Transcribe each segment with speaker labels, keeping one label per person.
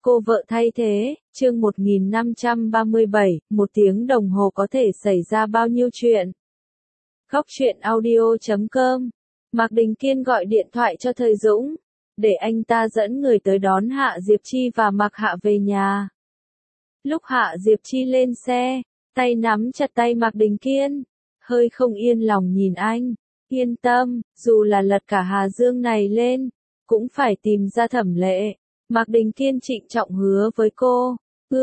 Speaker 1: Cô vợ thay thế, chương 1537, 1 tiếng đồng hồ có thể xảy ra bao nhiêu chuyện. Góc truyện audio.com. Mạc Đình Kiên gọi điện thoại cho Thời Dũng, để anh ta dẫn người tới đón Hạ Diệp Chi và Mạc Hạ về nhà. Lúc Hạ Diệp Chi lên xe, tay nắm chặt tay Mạc Đình Kiên, hơi không yên lòng nhìn anh. Yên tâm, dù là lật cả Hà Dương này lên, cũng phải tìm ra Thẩm Lệ. Mạc Đình Kiên trịnh trọng hứa với cô.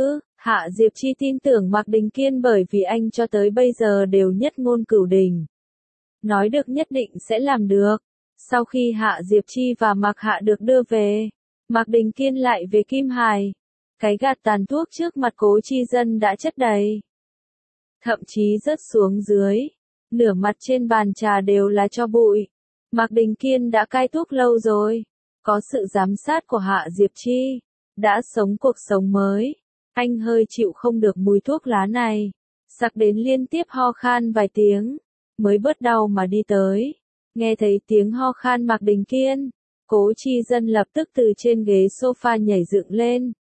Speaker 1: Hạ Diệp Chi tin tưởng Mạc Đình Kiên bởi vì anh cho tới bây giờ đều nhất ngôn cửu đình. Nói được nhất định sẽ làm được. Sau khi Hạ Diệp Chi và Mạc Hạ được đưa về, Mạc Đình Kiên lại về Kim Hải. Cái gạt tàn thuốc trước mặt Cố Chi Dân đã chất đầy. Thậm chí rớt xuống dưới. Nửa mặt trên bàn trà đều là tro bụi. Mạc Đình Kiên đã cai thuốc lâu rồi. Có sự giám sát của Hạ Diệp Chi, đã sống cuộc sống mới. Anh hơi chịu không được mùi thuốc lá này. Sặc đến liên tiếp ho khan vài tiếng, mới bớt đau mà đi tới. Nghe thấy tiếng ho khan Mạc Đình Kiên, Cố Chi Dân lập tức từ trên ghế sofa nhảy dựng lên.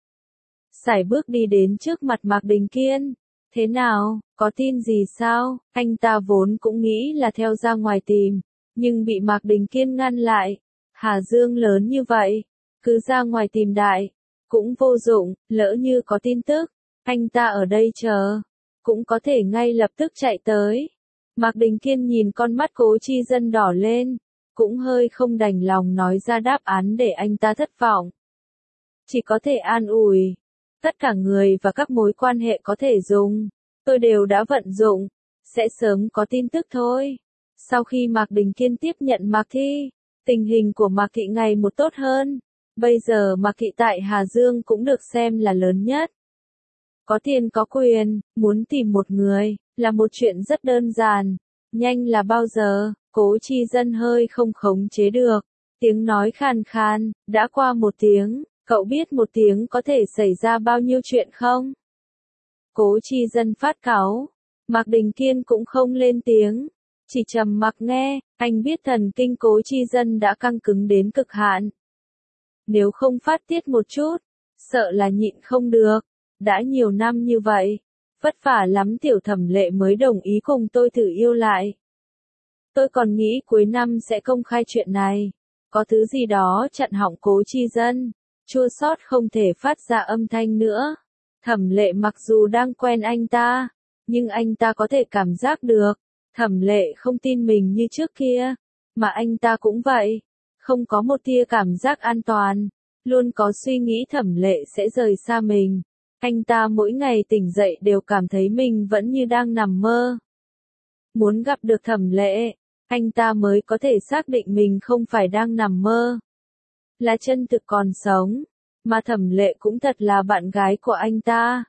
Speaker 1: Sải bước đi đến trước mặt Mạc Đình Kiên. Thế nào, có tin gì sao? Anh ta vốn cũng nghĩ là theo ra ngoài tìm, nhưng bị Mạc Đình Kiên ngăn lại. Hà Dương lớn như vậy, cứ ra ngoài tìm đại, cũng vô dụng, lỡ như có tin tức, anh ta ở đây chờ, cũng có thể ngay lập tức chạy tới. Mạc Đình Kiên nhìn con mắt Cố Chi Dân đỏ lên, cũng hơi không đành lòng nói ra đáp án để anh ta thất vọng. Chỉ có thể an ủi, tất cả người và các mối quan hệ có thể dùng, tôi đều đã vận dụng, sẽ sớm có tin tức thôi. Sau khi Mạc Đình Kiên tiếp nhận Mạc Thi, tình hình của Mạc Thị ngày một tốt hơn. Bây giờ Mạc Thị tại Hà Dương cũng được xem là lớn nhất. Có tiền có quyền, muốn tìm một người, là một chuyện rất đơn giản. Nhanh là bao giờ, Cố Chi Dân hơi không khống chế được. Tiếng nói khàn khàn, đã qua 1 tiếng, cậu biết 1 tiếng có thể xảy ra bao nhiêu chuyện không? Cố Chi Dân phát cáu. Mạc Đình Kiên cũng không lên tiếng. Chỉ trầm mặc nghe, anh biết thần kinh Cố Chi Dân đã căng cứng đến cực hạn. Nếu không phát tiết một chút, sợ là nhịn không được. Đã nhiều năm như vậy, vất vả lắm Tiểu Thẩm Lệ mới đồng ý cùng tôi thử yêu lại. Tôi còn nghĩ cuối năm sẽ công khai chuyện này. Có thứ gì đó chặn họng Cố Chi Dân, chua xót không thể phát ra âm thanh nữa. Thẩm Lệ mặc dù đang quen anh ta, nhưng anh ta có thể cảm giác được. Thẩm Lệ không tin mình như trước kia, mà anh ta cũng vậy, không có một tia cảm giác an toàn, luôn có suy nghĩ Thẩm Lệ sẽ rời xa mình. Anh ta mỗi ngày tỉnh dậy đều cảm thấy mình vẫn như đang nằm mơ. Muốn gặp được Thẩm Lệ, anh ta mới có thể xác định mình không phải đang nằm mơ, là chân thực còn sống, mà Thẩm Lệ cũng thật là bạn gái của anh ta.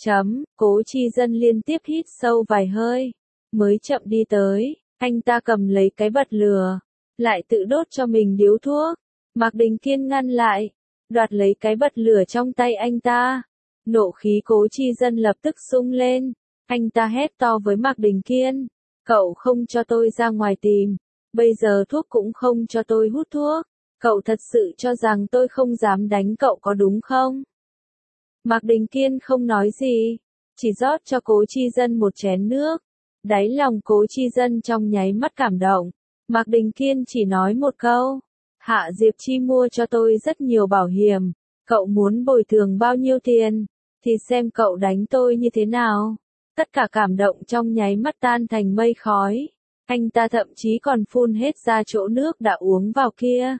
Speaker 1: Cố Chi Dân liên tiếp hít sâu vài hơi, mới chậm đi tới. Anh ta cầm lấy cái bật lửa, lại tự đốt cho mình điếu thuốc. Mạc Đình Kiên ngăn lại, đoạt lấy cái bật lửa trong tay anh ta. Nộ khí Cố Chi Dân lập tức sung lên. Anh ta hét to với Mạc Đình Kiên, cậu không cho tôi ra ngoài tìm, bây giờ thuốc cũng không cho tôi hút thuốc. Cậu thật sự cho rằng tôi không dám đánh cậu có đúng không? Mạc Đình Kiên không nói gì, chỉ rót cho Cố Chi Dân một chén nước. Đáy lòng Cố Chi Dân trong nháy mắt cảm động. Mạc Đình Kiên chỉ nói một câu, Hạ Diệp Chi mua cho tôi rất nhiều bảo hiểm, cậu muốn bồi thường bao nhiêu tiền, thì xem cậu đánh tôi như thế nào. Tất cả cảm động trong nháy mắt tan thành mây khói. Anh ta thậm chí còn phun hết ra chỗ nước đã uống vào kia.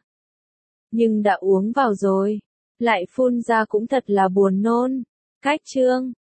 Speaker 1: Nhưng đã uống vào rồi, lại phun ra cũng thật là buồn nôn. Cách chương